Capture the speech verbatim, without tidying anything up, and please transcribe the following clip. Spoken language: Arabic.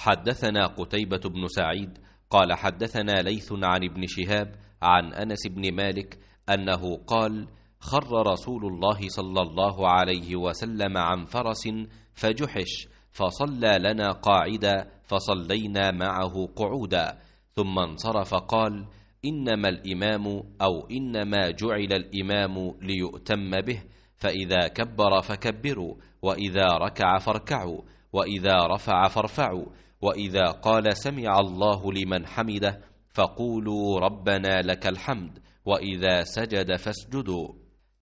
حدثنا قتيبة بن سعيد قال حدثنا ليث عن ابن شهاب عن أنس بن مالك أنه قال: خر رسول الله صلى الله عليه وسلم عن فرس فجحش، فصلى لنا قاعدا فصلينا معه قعودا، ثم انصرف قال: إنما الإمام أو إنما جعل الإمام ليؤتم به، فإذا كبر فكبروا، وإذا ركع فاركعوا، وإذا رفع فارفعوا، وإذا قال سمع الله لمن حمده فقولوا ربنا لك الحمد، وإذا سجد فاسجدوا.